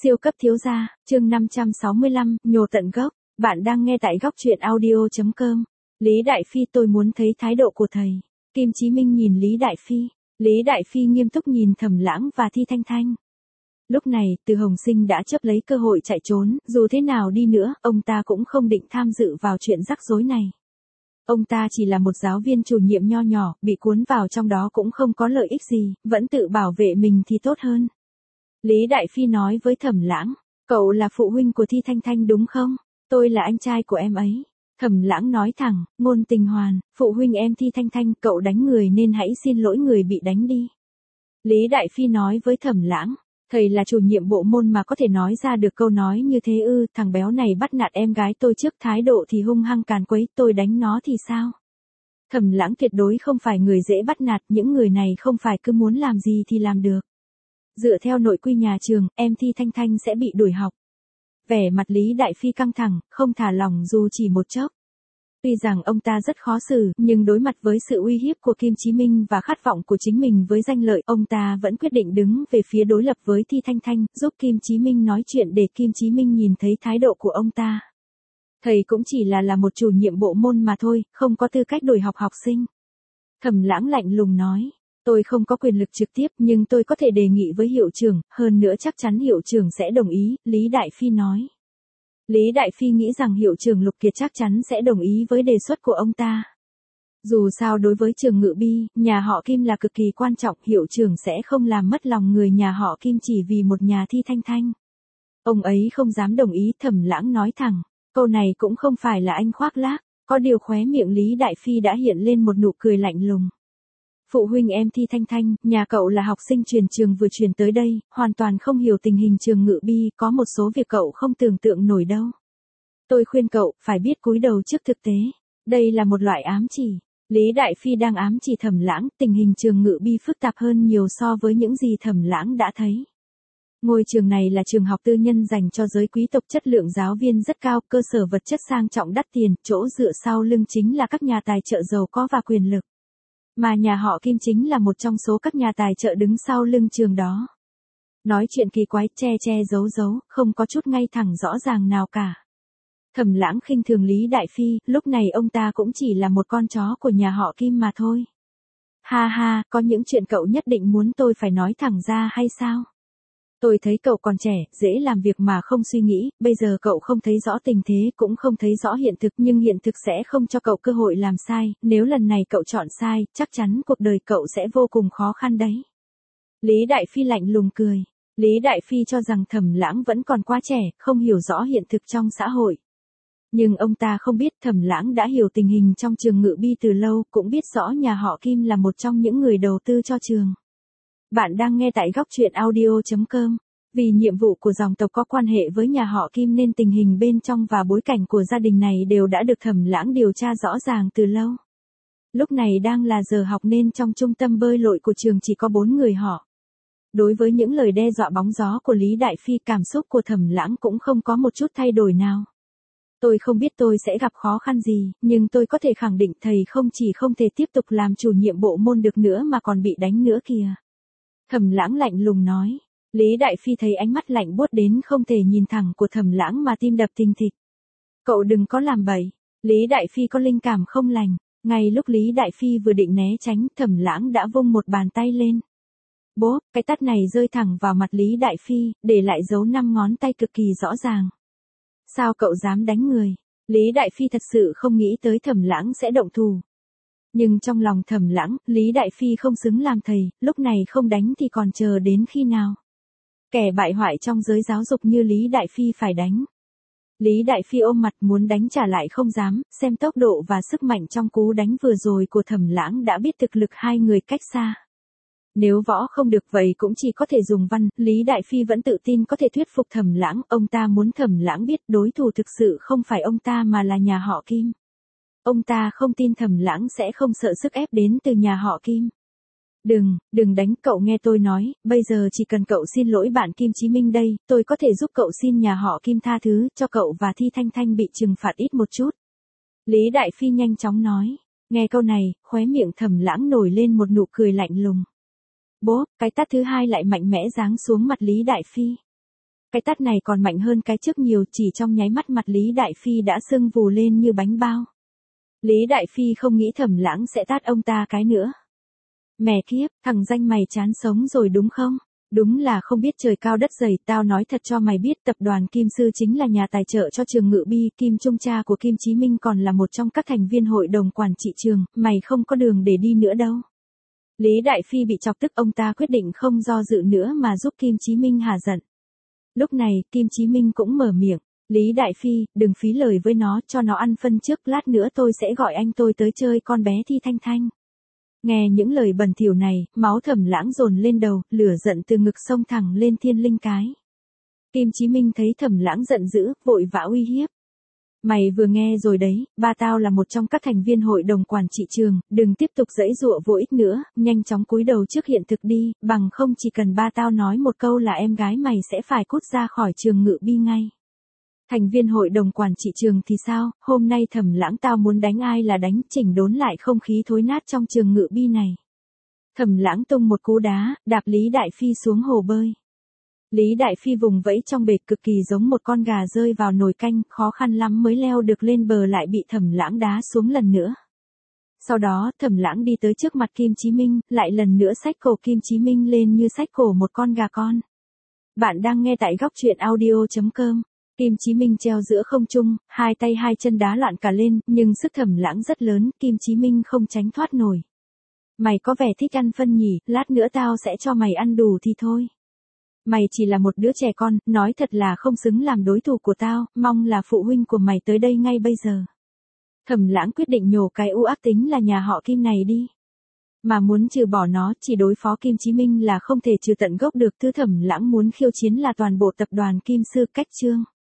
Siêu cấp thiếu gia, chương 565, nhổ tận gốc. Bạn đang nghe tại góc truyện audio.com. Lý Đại Phi, tôi muốn thấy thái độ của thầy. Kim Chí Minh nhìn Lý Đại Phi. Lý Đại Phi nghiêm túc nhìn Thẩm Lãng và Thi Thanh Thanh. Lúc này, Từ Hồng Sinh đã chấp lấy cơ hội chạy trốn, dù thế nào đi nữa, ông ta cũng không định tham dự vào chuyện rắc rối này. Ông ta chỉ là một giáo viên chủ nhiệm nho nhỏ, bị cuốn vào trong đó cũng không có lợi ích gì, vẫn tự bảo vệ mình thì tốt hơn. Lý Đại Phi nói với Thẩm Lãng, cậu là phụ huynh của Thi Thanh Thanh đúng không? Tôi là anh trai của em ấy. Thẩm Lãng nói thẳng, ngôn tình hoàn, phụ huynh em Thi Thanh Thanh, cậu đánh người nên hãy xin lỗi người bị đánh đi. Lý Đại Phi nói với Thẩm Lãng, thầy là chủ nhiệm bộ môn mà có thể nói ra được câu nói như thế ư? Thằng béo này bắt nạt em gái tôi trước, thái độ thì hung hăng càn quấy, tôi đánh nó thì sao? Thẩm Lãng tuyệt đối không phải người dễ bắt nạt, những người này không phải cứ muốn làm gì thì làm được. Dựa theo nội quy nhà trường, em Thi Thanh Thanh sẽ bị đuổi học. Vẻ mặt Lý Đại Phi căng thẳng, không thả lỏng dù chỉ một chốc. Tuy rằng ông ta rất khó xử, nhưng đối mặt với sự uy hiếp của Kim Chí Minh và khát vọng của chính mình với danh lợi, ông ta vẫn quyết định đứng về phía đối lập với Thi Thanh Thanh, giúp Kim Chí Minh nói chuyện để Kim Chí Minh nhìn thấy thái độ của ông ta. Thầy cũng chỉ là một chủ nhiệm bộ môn mà thôi, không có tư cách đuổi học học sinh. Thẩm Lãng lạnh lùng nói. Tôi không có quyền lực trực tiếp nhưng tôi có thể đề nghị với hiệu trưởng, hơn nữa chắc chắn hiệu trưởng sẽ đồng ý, Lý Đại Phi nói. Lý Đại Phi nghĩ rằng hiệu trưởng Lục Kiệt chắc chắn sẽ đồng ý với đề xuất của ông ta. Dù sao đối với trường Ngự Bi, nhà họ Kim là cực kỳ quan trọng, hiệu trưởng sẽ không làm mất lòng người nhà họ Kim chỉ vì một nhà Thi Thanh Thanh. Ông ấy không dám đồng ý, Thẩm Lãng nói thẳng, câu này cũng không phải là anh khoác lác, có điều khóe miệng Lý Đại Phi đã hiện lên một nụ cười lạnh lùng. Phụ huynh em Thi Thanh Thanh, nhà cậu là học sinh chuyển trường vừa chuyển tới đây, hoàn toàn không hiểu tình hình trường Ngự Bi, có một số việc cậu không tưởng tượng nổi đâu. Tôi khuyên cậu, phải biết cúi đầu trước thực tế. Đây là một loại ám chỉ. Lý Đại Phi đang ám chỉ Thẩm Lãng, tình hình trường Ngự Bi phức tạp hơn nhiều so với những gì Thẩm Lãng đã thấy. Ngôi trường này là trường học tư nhân dành cho giới quý tộc, chất lượng giáo viên rất cao, cơ sở vật chất sang trọng đắt tiền, chỗ dựa sau lưng chính là các nhà tài trợ giàu có và quyền lực. Mà nhà họ Kim chính là một trong số các nhà tài trợ đứng sau lưng trường đó. Nói chuyện kỳ quái, che giấu, không có chút ngay thẳng rõ ràng nào cả. Thẩm Lãng khinh thường Lý Đại Phi, lúc này ông ta cũng chỉ là một con chó của nhà họ Kim mà thôi. Ha ha, có những chuyện cậu nhất định muốn tôi phải nói thẳng ra hay sao? Tôi thấy cậu còn trẻ, dễ làm việc mà không suy nghĩ, bây giờ cậu không thấy rõ tình thế, cũng không thấy rõ hiện thực, nhưng hiện thực sẽ không cho cậu cơ hội làm sai, nếu lần này cậu chọn sai, chắc chắn cuộc đời cậu sẽ vô cùng khó khăn đấy. Lý Đại Phi lạnh lùng cười. Lý Đại Phi cho rằng Thẩm Lãng vẫn còn quá trẻ, không hiểu rõ hiện thực trong xã hội. Nhưng ông ta không biết Thẩm Lãng đã hiểu tình hình trong trường Ngự Bi từ lâu, cũng biết rõ nhà họ Kim là một trong những người đầu tư cho trường. Bạn đang nghe tại góc truyện audio.com. Vì nhiệm vụ của dòng tộc có quan hệ với nhà họ Kim nên tình hình bên trong và bối cảnh của gia đình này đều đã được Thẩm Lãng điều tra rõ ràng từ lâu. Lúc này đang là giờ học nên trong trung tâm bơi lội của trường chỉ có 4 người họ. Đối với những lời đe dọa bóng gió của Lý Đại Phi, cảm xúc của Thẩm Lãng cũng không có một chút thay đổi nào. Tôi không biết tôi sẽ gặp khó khăn gì, nhưng tôi có thể khẳng định thầy không chỉ không thể tiếp tục làm chủ nhiệm bộ môn được nữa mà còn bị đánh nữa kìa. Thẩm Lãng lạnh lùng nói. Lý Đại Phi thấy ánh mắt lạnh buốt đến không thể nhìn thẳng của Thẩm Lãng mà tim đập thình thịch. Cậu đừng có làm bậy. Lý Đại Phi có linh cảm không lành. Ngay lúc Lý Đại Phi vừa định né tránh, Thẩm Lãng đã vung một bàn tay lên. Bố, cái tát này rơi thẳng vào mặt Lý Đại Phi, để lại dấu 5 ngón tay cực kỳ rõ ràng. Sao cậu dám đánh người? Lý Đại Phi thật sự không nghĩ tới Thẩm Lãng sẽ động thủ. Nhưng trong lòng Thẩm Lãng, Lý Đại Phi không xứng làm thầy, lúc này không đánh thì còn chờ đến khi nào? Kẻ bại hoại trong giới giáo dục như Lý Đại Phi phải đánh. Lý Đại Phi ôm mặt muốn đánh trả lại không dám, xem tốc độ và sức mạnh trong cú đánh vừa rồi của Thẩm Lãng đã biết thực lực hai người cách xa. Nếu võ không được vậy cũng chỉ có thể dùng văn, Lý Đại Phi vẫn tự tin có thể thuyết phục Thẩm Lãng, ông ta muốn Thẩm Lãng biết đối thủ thực sự không phải ông ta mà là nhà họ Kim. Ông ta không tin Thẩm Lãng sẽ không sợ sức ép đến từ nhà họ Kim. Đừng đánh, cậu nghe tôi nói, bây giờ chỉ cần cậu xin lỗi bạn Kim Chí Minh đây, tôi có thể giúp cậu xin nhà họ Kim tha thứ, cho cậu và Thi Thanh Thanh bị trừng phạt ít một chút. Lý Đại Phi nhanh chóng nói, nghe câu này, khóe miệng Thẩm Lãng nổi lên một nụ cười lạnh lùng. Bố, cái tát thứ hai lại mạnh mẽ giáng xuống mặt Lý Đại Phi. Cái tát này còn mạnh hơn cái trước nhiều, chỉ trong nháy mắt mặt Lý Đại Phi đã sưng vù lên như bánh bao. Lý Đại Phi không nghĩ Thẩm Lãng sẽ tát ông ta cái nữa. Mẹ kiếp, thằng danh mày chán sống rồi đúng không? Đúng là không biết trời cao đất dày, tao nói thật cho mày biết tập đoàn Kim Sư chính là nhà tài trợ cho trường Ngự Bi, Kim Trung cha của Kim Chí Minh còn là một trong các thành viên hội đồng quản trị trường, mày không có đường để đi nữa đâu. Lý Đại Phi bị chọc tức, ông ta quyết định không do dự nữa mà giúp Kim Chí Minh hả giận. Lúc này, Kim Chí Minh cũng mở miệng, Lý Đại Phi, đừng phí lời với nó, cho nó ăn phân trước, lát nữa tôi sẽ gọi anh tôi tới chơi con bé Thi Thanh Thanh. Nghe những lời bẩn thỉu này, máu Thẩm Lãng dồn lên đầu, lửa giận từ ngực xông thẳng lên thiên linh cái. Kim Chí Minh thấy Thẩm Lãng giận dữ, vội vã uy hiếp. Mày vừa nghe rồi đấy, ba tao là một trong các thành viên hội đồng quản trị trường, đừng tiếp tục giãy giụa vô ích nữa, nhanh chóng cúi đầu trước hiện thực đi, bằng không chỉ cần ba tao nói một câu là em gái mày sẽ phải cút ra khỏi trường Ngự Bi ngay. Thành viên hội đồng quản trị trường thì sao, hôm nay Thẩm Lãng tao muốn đánh ai là đánh, chỉnh đốn lại không khí thối nát trong trường Ngự Bi này. Thẩm Lãng tung một cú đá, đạp Lý Đại Phi xuống hồ bơi. Lý Đại Phi vùng vẫy trong bể cực kỳ giống một con gà rơi vào nồi canh, khó khăn lắm mới leo được lên bờ lại bị Thẩm Lãng đá xuống lần nữa. Sau đó, Thẩm Lãng đi tới trước mặt Kim Chí Minh, lại lần nữa xách cổ Kim Chí Minh lên như xách cổ một con gà con. Bạn đang nghe tại góc truyện audio.com. Kim Chí Minh treo giữa không trung, hai tay hai chân đá loạn cả lên, nhưng sức Thẩm Lãng rất lớn, Kim Chí Minh không tránh thoát nổi. Mày có vẻ thích ăn phân nhỉ, lát nữa tao sẽ cho mày ăn đủ thì thôi. Mày chỉ là một đứa trẻ con, nói thật là không xứng làm đối thủ của tao, mong là phụ huynh của mày tới đây ngay bây giờ. Thẩm Lãng quyết định nhổ cái u ác tính là nhà họ Kim này đi. Mà muốn trừ bỏ nó, chỉ đối phó Kim Chí Minh là không thể trừ tận gốc được, thứ Thẩm Lãng muốn khiêu chiến là toàn bộ tập đoàn Kim Sư cách chương.